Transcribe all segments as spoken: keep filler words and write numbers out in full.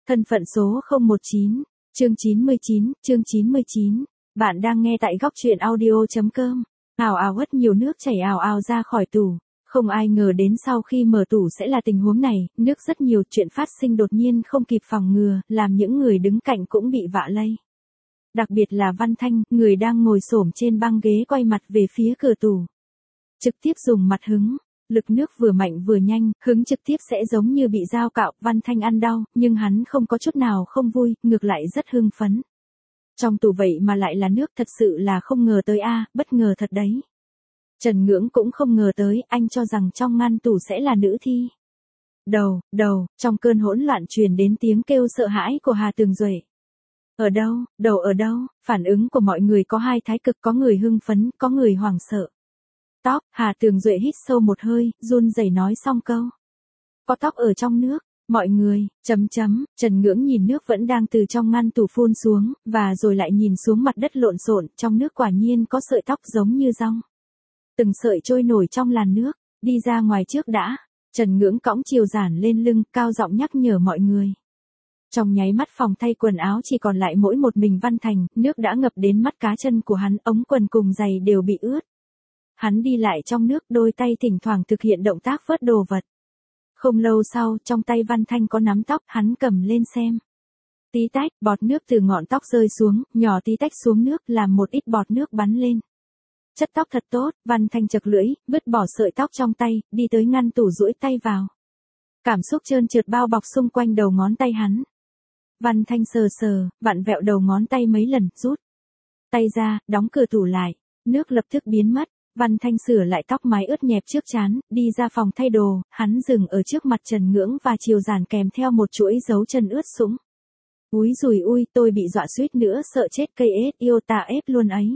Thân phận số không một chín, chương chín mươi chín, chương chín mươi chín. Bạn đang nghe tại góc truyện audio.com. Ào ào hất nhiều nước chảy ào ào ra khỏi tủ. Không ai ngờ đến sau khi mở tủ sẽ là tình huống này, nước rất nhiều, chuyện phát sinh đột nhiên không kịp phòng ngừa, làm những người đứng cạnh cũng bị vạ lây. Đặc biệt là Văn Thanh, người đang ngồi xổm trên băng ghế quay mặt về phía cửa tủ. Trực tiếp dùng mặt hứng. Lực nước vừa mạnh vừa nhanh, hứng trực tiếp sẽ giống như bị dao cạo, Văn Thanh ăn đau, nhưng hắn không có chút nào không vui, ngược lại rất hưng phấn. Trong tủ vậy mà lại là nước, thật sự là không ngờ tới a, bất ngờ thật đấy. Trần Ngưỡng cũng không ngờ tới, anh cho rằng trong ngăn tủ sẽ là nữ thi. Đầu, đầu, trong cơn hỗn loạn truyền đến tiếng kêu sợ hãi của Hà Tường Duệ. Ở đâu, đầu ở đâu, phản ứng của mọi người có hai thái cực, có người hưng phấn, có người hoảng sợ. Tóc, Hà Tường Duệ hít sâu một hơi, run rẩy nói xong câu. Có tóc ở trong nước, mọi người, chấm chấm, Trần Ngưỡng nhìn nước vẫn đang từ trong ngăn tủ phun xuống, và rồi lại nhìn xuống mặt đất lộn xộn, trong nước quả nhiên có sợi tóc giống như dong. Từng sợi trôi nổi trong làn nước, đi ra ngoài trước đã, Trần Ngưỡng cõng chiều giản lên lưng, cao giọng nhắc nhở mọi người. Trong nháy mắt phòng thay quần áo chỉ còn lại mỗi một mình Văn Thành, nước đã ngập đến mắt cá chân của hắn, ống quần cùng giày đều bị ướt. Hắn đi lại trong nước, đôi tay thỉnh thoảng thực hiện động tác vớt đồ vật. Không lâu sau, trong tay Văn Thanh có nắm tóc, hắn cầm lên xem. Tí tách, bọt nước từ ngọn tóc rơi xuống, nhỏ tí tách xuống nước, làm một ít bọt nước bắn lên. Chất tóc thật tốt, Văn Thanh chật lưỡi, vứt bỏ sợi tóc trong tay, đi tới ngăn tủ duỗi tay vào. Cảm xúc trơn trượt bao bọc xung quanh đầu ngón tay hắn. Văn Thanh sờ sờ, vặn vẹo đầu ngón tay mấy lần, rút tay ra, đóng cửa tủ lại, nước lập tức biến mất. Văn Thanh sửa lại tóc mái ướt nhẹp trước trán, đi ra phòng thay đồ, hắn dừng ở trước mặt Trần Ngưỡng và chiều giản kèm theo một chuỗi dấu chân ướt sũng. Úi dùi ui, tôi bị dọa suýt nữa sợ chết, cây ết yêu ta ép luôn ấy.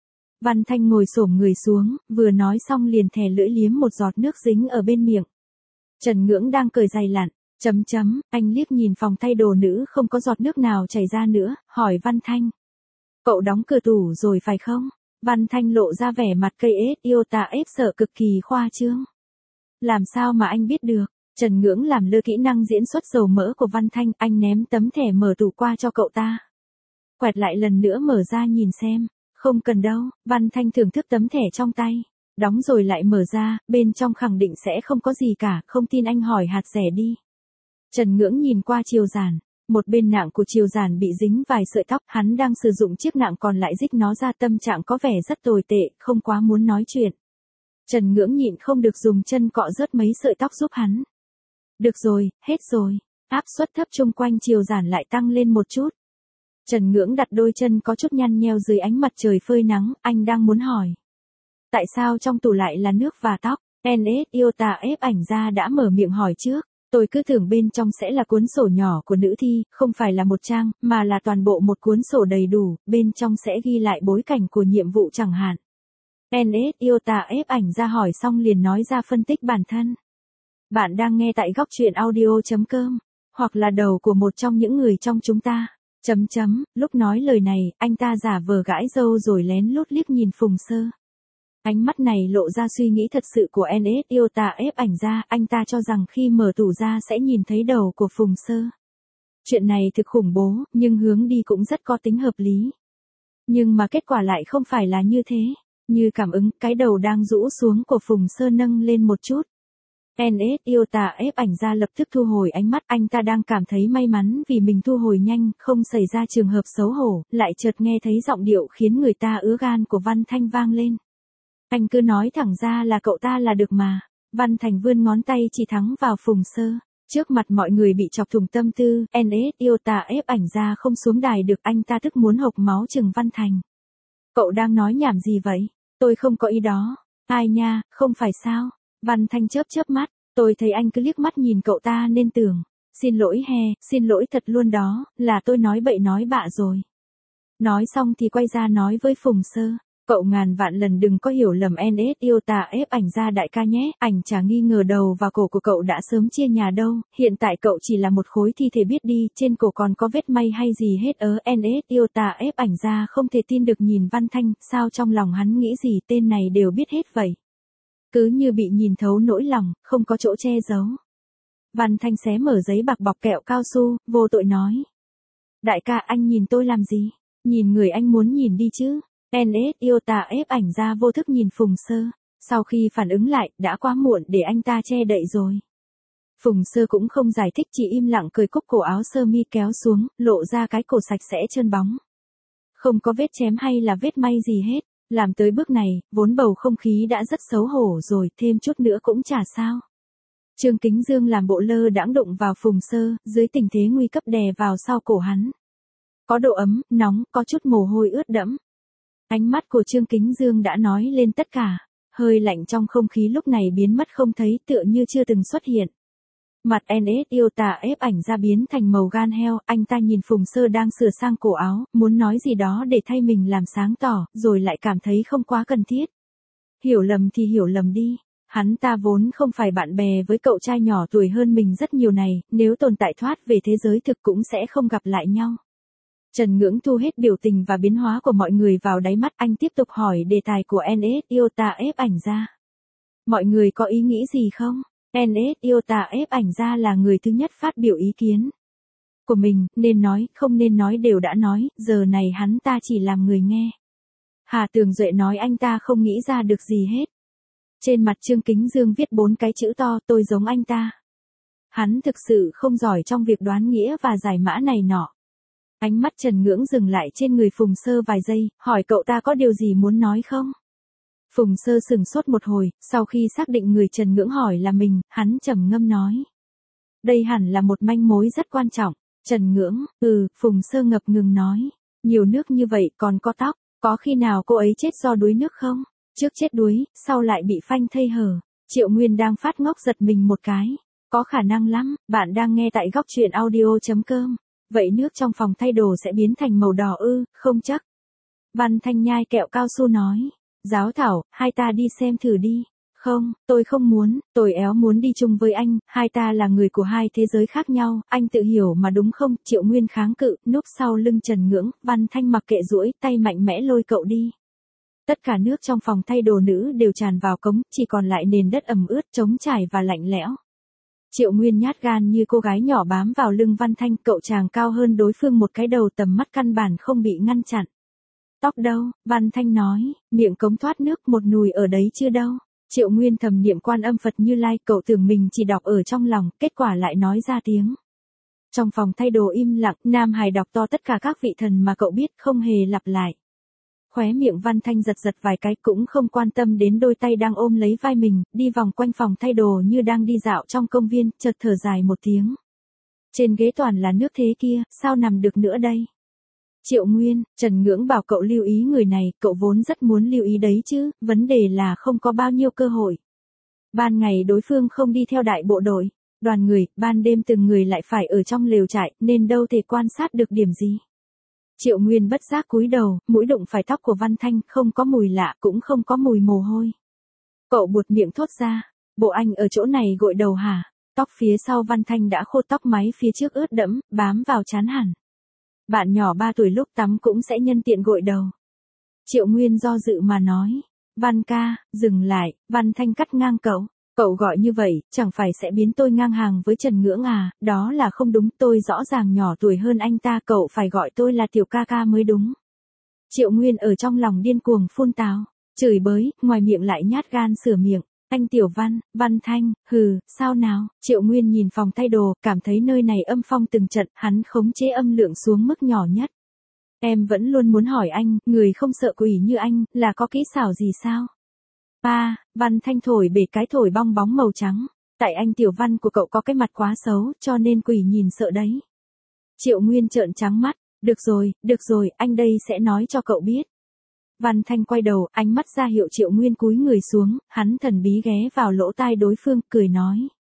Văn Thanh ngồi xổm người xuống, vừa nói xong liền thè lưỡi liếm một giọt nước dính ở bên miệng. Trần Ngưỡng đang cởi giày lặn, chấm chấm, anh liếc nhìn phòng thay đồ nữ không có giọt nước nào chảy ra nữa, hỏi Văn Thanh. Cậu đóng cửa tủ rồi phải không? Văn Thanh lộ ra vẻ mặt cây ết yêu ta ép sợ cực kỳ khoa trương. Làm sao mà anh biết được? Trần Ngưỡng làm lơ kỹ năng diễn xuất dầu mỡ của Văn Thanh, anh ném tấm thẻ mở tủ qua cho cậu ta. Quẹt lại lần nữa mở ra nhìn xem. Không cần đâu, Văn Thanh thưởng thức tấm thẻ trong tay. Đóng rồi lại mở ra, bên trong khẳng định sẽ không có gì cả, không tin anh hỏi hạt rẻ đi. Trần Ngưỡng nhìn qua chiều giản. Một bên nạng của chiều giản bị dính vài sợi tóc, hắn đang sử dụng chiếc nạng còn lại rích nó ra, tâm trạng có vẻ rất tồi tệ, không quá muốn nói chuyện. Trần Ngưỡng nhịn không được dùng chân cọ rớt mấy sợi tóc giúp hắn. Được rồi, hết rồi, áp suất thấp chung quanh chiều giản lại tăng lên một chút. Trần Ngưỡng đặt đôi chân có chút nhăn nheo dưới ánh mặt trời phơi nắng, anh đang muốn hỏi. Tại sao trong tủ lại là nước và tóc? en ét yêu ta ép ảnh ra đã mở miệng hỏi trước. Tôi cứ tưởng bên trong sẽ là cuốn sổ nhỏ của nữ thi, không phải là một trang, mà là toàn bộ một cuốn sổ đầy đủ, bên trong sẽ ghi lại bối cảnh của nhiệm vụ chẳng hạn. en ét yêu ta ép ảnh ra hỏi xong liền nói ra phân tích bản thân. Bạn đang nghe tại góc truyện audio.com, hoặc là đầu của một trong những người trong chúng ta. Chấm chấm, lúc nói lời này, anh ta giả vờ gãi râu rồi lén lút liếc nhìn Phùng Sơ. Ánh mắt này lộ ra suy nghĩ thật sự của en ét yêu ta ép ảnh ra, anh ta cho rằng khi mở tủ ra sẽ nhìn thấy đầu của Phùng Sơ. Chuyện này thực khủng bố, nhưng hướng đi cũng rất có tính hợp lý. Nhưng mà kết quả lại không phải là như thế. Như cảm ứng, cái đầu đang rũ xuống của Phùng Sơ nâng lên một chút. en ét yêu ta ép ảnh ra lập tức thu hồi ánh mắt, anh ta đang cảm thấy may mắn vì mình thu hồi nhanh, không xảy ra trường hợp xấu hổ, lại chợt nghe thấy giọng điệu khiến người ta ứa gan của Văn Thanh vang lên. Anh cứ nói thẳng ra là cậu ta là được mà. Văn Thành vươn ngón tay chỉ thẳng vào Phùng Sơ. Trước mặt mọi người bị chọc thủng tâm tư, en ét yêu ta ép ảnh ra không xuống đài được, anh ta tức muốn hộc máu chừng Văn Thành. Cậu đang nói nhảm gì vậy? Tôi không có ý đó. Ai nha, không phải sao? Văn Thanh chớp chớp mắt, tôi thấy anh cứ liếc mắt nhìn cậu ta nên tưởng. Xin lỗi he, xin lỗi thật luôn đó, là tôi nói bậy nói bạ rồi. Nói xong thì quay ra nói với Phùng Sơ. Cậu ngàn vạn lần đừng có hiểu lầm en ét yêu ta ép ảnh ra đại ca nhé, ảnh chả nghi ngờ đầu và cổ của cậu đã sớm chia nhà đâu, hiện tại cậu chỉ là một khối thi thể biết đi, trên cổ còn có vết may hay gì hết ớ, en ét yêu ta ép ảnh ra không thể tin được nhìn Văn Thanh, sao trong lòng hắn nghĩ gì tên này đều biết hết vậy. Cứ như bị nhìn thấu nỗi lòng, không có chỗ che giấu. Văn Thanh xé mở giấy bạc bọc kẹo cao su, vô tội nói. Đại ca anh nhìn tôi làm gì? Nhìn người anh muốn nhìn đi chứ. en ét Iota ép ảnh ra vô thức nhìn Phùng Sơ. Sau khi phản ứng lại, đã quá muộn để anh ta che đậy rồi. Phùng Sơ cũng không giải thích, chỉ im lặng cởi cúc cổ áo sơ mi kéo xuống, lộ ra cái cổ sạch sẽ trơn bóng. Không có vết chém hay là vết may gì hết. Làm tới bước này, vốn bầu không khí đã rất xấu hổ rồi, thêm chút nữa cũng chả sao. Trương Kính Dương làm bộ lơ đãng đụng vào Phùng Sơ, dưới tình thế nguy cấp đè vào sau cổ hắn. Có độ ấm, nóng, có chút mồ hôi ướt đẫm. Ánh mắt của Trương Kính Dương đã nói lên tất cả, hơi lạnh trong không khí lúc này biến mất không thấy, tựa như chưa từng xuất hiện. Mặt en ét Iota ép ảnh ra biến thành màu gan heo, anh ta nhìn Phùng Sơ đang sửa sang cổ áo, muốn nói gì đó để thay mình làm sáng tỏ, rồi lại cảm thấy không quá cần thiết. Hiểu lầm thì hiểu lầm đi, hắn ta vốn không phải bạn bè với cậu trai nhỏ tuổi hơn mình rất nhiều này, nếu tồn tại thoát về thế giới thực cũng sẽ không gặp lại nhau. Trần Ngưỡng thu hết biểu tình và biến hóa của mọi người vào đáy mắt, anh tiếp tục hỏi đề tài của en ét Iota ép ảnh ra. Mọi người có ý nghĩ gì không? en ét Iota ép ảnh ra là người thứ nhất phát biểu ý kiến của mình, nên nói, không nên nói đều đã nói, giờ này hắn ta chỉ làm người nghe. Hà Tường Duệ nói anh ta không nghĩ ra được gì hết. Trên mặt Trương Kính Dương viết bốn cái chữ to, tôi giống anh ta. Hắn thực sự không giỏi trong việc đoán nghĩa và giải mã này nọ. Ánh mắt Trần Ngưỡng dừng lại trên người Phùng Sơ vài giây, hỏi cậu ta có điều gì muốn nói không? Phùng Sơ sừng sốt một hồi, sau khi xác định người Trần Ngưỡng hỏi là mình, hắn trầm ngâm nói. Đây hẳn là một manh mối rất quan trọng. Trần Ngưỡng, ừ, Phùng Sơ ngập ngừng nói. Nhiều nước như vậy còn có tóc, có khi nào cô ấy chết do đuối nước không? Trước chết đuối, sau lại bị phanh thây hở. Triệu Nguyên đang phát ngốc giật mình một cái. Có khả năng lắm, bạn đang nghe tại góc truyện audio chấm com. Vậy nước trong phòng thay đồ sẽ biến thành màu đỏ ư, không chắc. Văn Thanh nhai kẹo cao su nói. Giáo Thảo, hai ta đi xem thử đi. Không, tôi không muốn, tôi éo muốn đi chung với anh, hai ta là người của hai thế giới khác nhau, anh tự hiểu mà đúng không? Triệu Nguyên kháng cự, núp sau lưng Trần Ngưỡng, Văn Thanh mặc kệ duỗi tay mạnh mẽ lôi cậu đi. Tất cả nước trong phòng thay đồ nữ đều tràn vào cống, chỉ còn lại nền đất ẩm ướt, trống trải và lạnh lẽo. Triệu Nguyên nhát gan như cô gái nhỏ bám vào lưng Văn Thanh, cậu chàng cao hơn đối phương một cái đầu, tầm mắt căn bản không bị ngăn chặn. Tóc đâu? Văn Thanh nói, miệng cống thoát nước một nùi ở đấy chưa đâu. Triệu Nguyên thầm niệm Quan Âm Phật Như Lai, cậu tưởng mình chỉ đọc ở trong lòng, kết quả lại nói ra tiếng. Trong phòng thay đồ im lặng, Nam Hải đọc to tất cả các vị thần mà cậu biết, không hề lặp lại. Khóe miệng Văn Thanh giật giật vài cái, cũng không quan tâm đến đôi tay đang ôm lấy vai mình, đi vòng quanh phòng thay đồ như đang đi dạo trong công viên, chợt thở dài một tiếng. Trên ghế toàn là nước thế kia, sao nằm được nữa đây? Triệu Nguyên, Trần Ngưỡng bảo cậu lưu ý người này, cậu vốn rất muốn lưu ý đấy chứ, vấn đề là không có bao nhiêu cơ hội. Ban ngày đối phương không đi theo đại bộ đội, đoàn người, ban đêm từng người lại phải ở trong lều trại, nên đâu thể quan sát được điểm gì. Triệu Nguyên bất giác cúi đầu, mũi đụng phải tóc của Văn Thanh, không có mùi lạ, cũng không có mùi mồ hôi. Cậu buột miệng thốt ra, bộ anh ở chỗ này gội đầu hả? Tóc phía sau Văn Thanh đã khô, tóc máy phía trước ướt đẫm, bám vào trán hẳn. Bạn nhỏ ba tuổi lúc tắm cũng sẽ nhân tiện gội đầu. Triệu Nguyên do dự mà nói, Văn ca, dừng lại, Văn Thanh cắt ngang cậu. Cậu gọi như vậy, chẳng phải sẽ biến tôi ngang hàng với Trần Ngưỡng à, đó là không đúng, tôi rõ ràng nhỏ tuổi hơn anh ta, cậu phải gọi tôi là tiểu ca ca mới đúng. Triệu Nguyên ở trong lòng điên cuồng phun tào, chửi bới, ngoài miệng lại nhát gan sửa miệng, anh Tiểu Văn, Văn Thanh, hừ, sao nào? Triệu Nguyên nhìn phòng thay đồ, cảm thấy nơi này âm phong từng trận, hắn khống chế âm lượng xuống mức nhỏ nhất. Em vẫn luôn muốn hỏi anh, người không sợ quỷ như anh, là có kỹ xảo gì sao? À, Văn Thanh thổi bể cái thổi bong bóng màu trắng. Tại anh Tiểu Văn của cậu có cái mặt quá xấu, cho nên quỷ nhìn sợ đấy. Triệu Nguyên trợn trắng mắt. Được rồi, được rồi, anh đây sẽ nói cho cậu biết. Văn Thanh quay đầu, ánh mắt ra hiệu Triệu Nguyên cúi người xuống, hắn thần bí ghé vào lỗ tai đối phương, cười nói.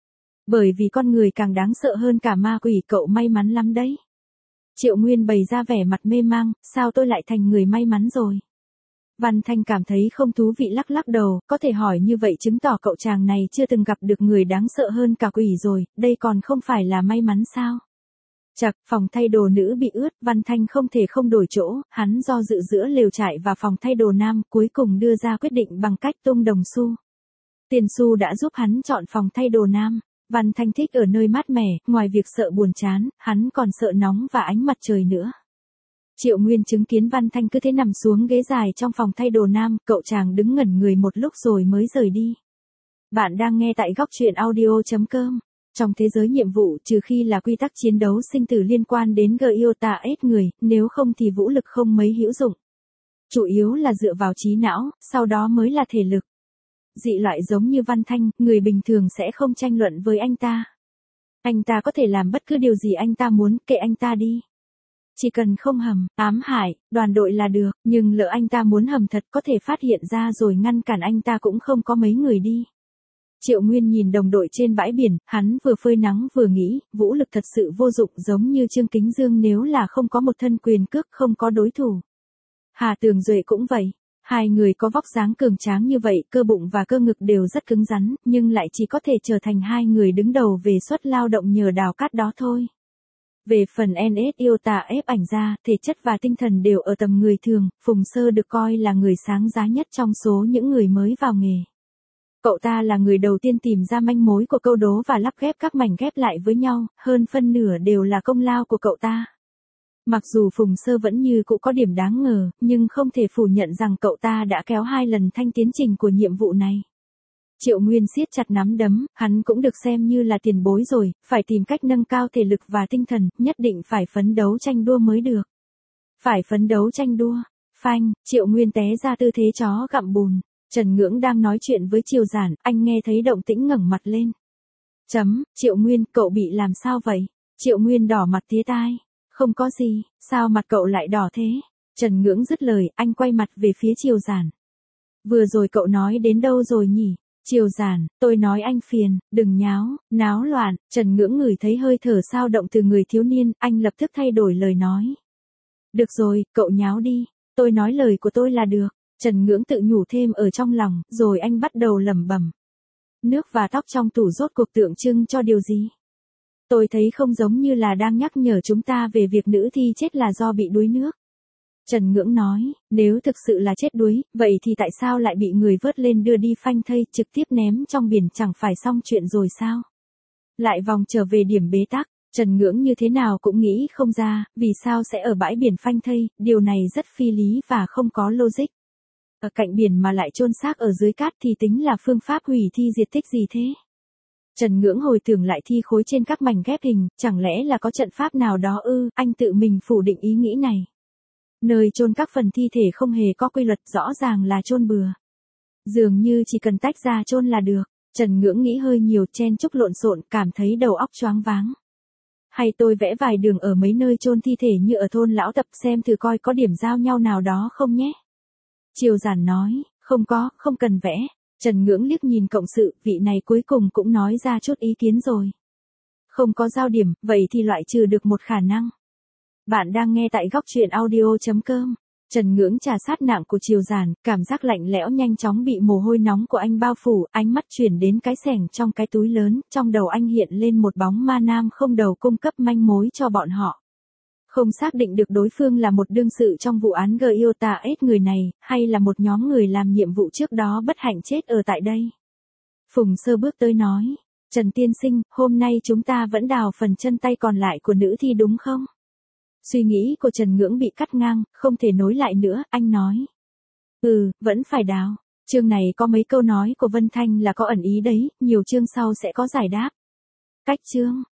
Bởi vì con người càng đáng sợ hơn cả ma quỷ, cậu may mắn lắm đấy. Triệu Nguyên bày ra vẻ mặt mê mang, sao tôi lại thành người may mắn rồi? Văn Thanh cảm thấy không thú vị, lắc lắc đầu, có thể hỏi như vậy chứng tỏ cậu chàng này chưa từng gặp được người đáng sợ hơn cả quỷ rồi, đây còn không phải là may mắn sao? Chật, phòng thay đồ nữ bị ướt, Văn Thanh không thể không đổi chỗ, hắn do dự giữa lều trại và phòng thay đồ nam, cuối cùng đưa ra quyết định bằng cách tung đồng xu. Tiền xu đã giúp hắn chọn phòng thay đồ nam. Văn Thanh thích ở nơi mát mẻ, ngoài việc sợ buồn chán, hắn còn sợ nóng và ánh mặt trời nữa. Triệu Nguyên chứng kiến Văn Thanh cứ thế nằm xuống ghế dài trong phòng thay đồ nam, cậu chàng đứng ngẩn người một lúc rồi mới rời đi. Bạn đang nghe tại góc truyện audio chấm com. Trong thế giới nhiệm vụ, trừ khi là quy tắc chiến đấu sinh tử liên quan đến Gyota ép người, nếu không thì vũ lực không mấy hữu dụng. Chủ yếu là dựa vào trí não, sau đó mới là thể lực. Dị loại giống như Văn Thanh, người bình thường sẽ không tranh luận với anh ta. Anh ta có thể làm bất cứ điều gì anh ta muốn, kệ anh ta đi. Chỉ cần không hầm, ám hại, đoàn đội là được, nhưng lỡ anh ta muốn hầm thật có thể phát hiện ra rồi ngăn cản anh ta cũng không có mấy người đi. Triệu Nguyên nhìn đồng đội trên bãi biển, hắn vừa phơi nắng vừa nghĩ, vũ lực thật sự vô dụng giống như Trương Kính Dương nếu là không có một thân quyền cước không có đối thủ. Hà Tường Duệ cũng vậy. Hai người có vóc dáng cường tráng như vậy, cơ bụng và cơ ngực đều rất cứng rắn, nhưng lại chỉ có thể trở thành hai người đứng đầu về suất lao động nhờ đào cát đó thôi. Về phần en ét Iota ép ảnh ra, thể chất và tinh thần đều ở tầm người thường, Phùng Sơ được coi là người sáng giá nhất trong số những người mới vào nghề. Cậu ta là người đầu tiên tìm ra manh mối của câu đố và lắp ghép các mảnh ghép lại với nhau, hơn phân nửa đều là công lao của cậu ta. Mặc dù Phùng Sơ vẫn như cũ có điểm đáng ngờ, nhưng không thể phủ nhận rằng cậu ta đã kéo hai lần thanh tiến trình của nhiệm vụ này. Triệu Nguyên siết chặt nắm đấm, hắn cũng được xem như là tiền bối rồi, phải tìm cách nâng cao thể lực và tinh thần, nhất định phải phấn đấu tranh đua mới được. Phải phấn đấu tranh đua. Phanh, Triệu Nguyên té ra tư thế chó gặm bùn. Trần Ngưỡng đang nói chuyện với Triều Giản, anh nghe thấy động tĩnh ngẩng mặt lên. Chấm, Triệu Nguyên, cậu bị làm sao vậy? Triệu Nguyên đỏ mặt tía tai. Không có gì, sao mặt cậu lại đỏ thế? Trần Ngưỡng dứt lời, anh quay mặt về phía Triều Giản. Vừa rồi cậu nói đến đâu rồi nhỉ? Triều Giản, tôi nói anh phiền, đừng nháo, náo loạn. Trần Ngưỡng ngửi thấy hơi thở sao động từ người thiếu niên, anh lập tức thay đổi lời nói. Được rồi, cậu nháo đi, tôi nói lời của tôi là được. Trần Ngưỡng tự nhủ thêm ở trong lòng, rồi anh bắt đầu lẩm bẩm. Nước và tóc trong tủ rốt cuộc tượng trưng cho điều gì? Tôi thấy không giống như là đang nhắc nhở chúng ta về việc nữ thi chết là do bị đuối nước. Trần Ngưỡng nói, nếu thực sự là chết đuối, vậy thì tại sao lại bị người vớt lên đưa đi phanh thây trực tiếp ném trong biển chẳng phải xong chuyện rồi sao? Lại vòng trở về điểm bế tắc, Trần Ngưỡng như thế nào cũng nghĩ không ra, vì sao sẽ ở bãi biển phanh thây, điều này rất phi lý và không có logic. Ở cạnh biển mà lại chôn xác ở dưới cát thì tính là phương pháp hủy thi diệt tích gì thế? Trần Ngưỡng hồi tưởng lại thi khối trên các mảnh ghép hình, chẳng lẽ là có trận pháp nào đó ư, anh tự mình phủ định ý nghĩ này. Nơi chôn các phần thi thể không hề có quy luật, rõ ràng là chôn bừa. Dường như chỉ cần tách ra chôn là được. Trần Ngưỡng nghĩ hơi nhiều, chen chúc lộn xộn, cảm thấy đầu óc choáng váng. Hay tôi vẽ vài đường ở mấy nơi chôn thi thể như ở thôn Lão Tập xem thử coi có điểm giao nhau nào đó không nhé. Triều Giản nói, không có, không cần vẽ. Trần Ngưỡng liếc nhìn cộng sự, vị này cuối cùng cũng nói ra chút ý kiến rồi. Không có giao điểm, vậy thì loại trừ được một khả năng. Bạn đang nghe tại góc truyện audio chấm com. Trần Ngưỡng trà sát nạng của Triều Giản, cảm giác lạnh lẽo nhanh chóng bị mồ hôi nóng của anh bao phủ, ánh mắt chuyển đến cái xẻng trong cái túi lớn, trong đầu anh hiện lên một bóng ma nam không đầu cung cấp manh mối cho bọn họ. Không xác định được đối phương là một đương sự trong vụ án Gyota ép người này, hay là một nhóm người làm nhiệm vụ trước đó bất hạnh chết ở tại đây. Phùng Sơ bước tới nói, Trần tiên sinh, hôm nay chúng ta vẫn đào phần chân tay còn lại của nữ thi đúng không? Suy nghĩ của Trần Ngưỡng bị cắt ngang, không thể nối lại nữa, anh nói. Ừ, vẫn phải đào. Chương này có mấy câu nói của Vân Thanh là có ẩn ý đấy, nhiều chương sau sẽ có giải đáp. Cách chương.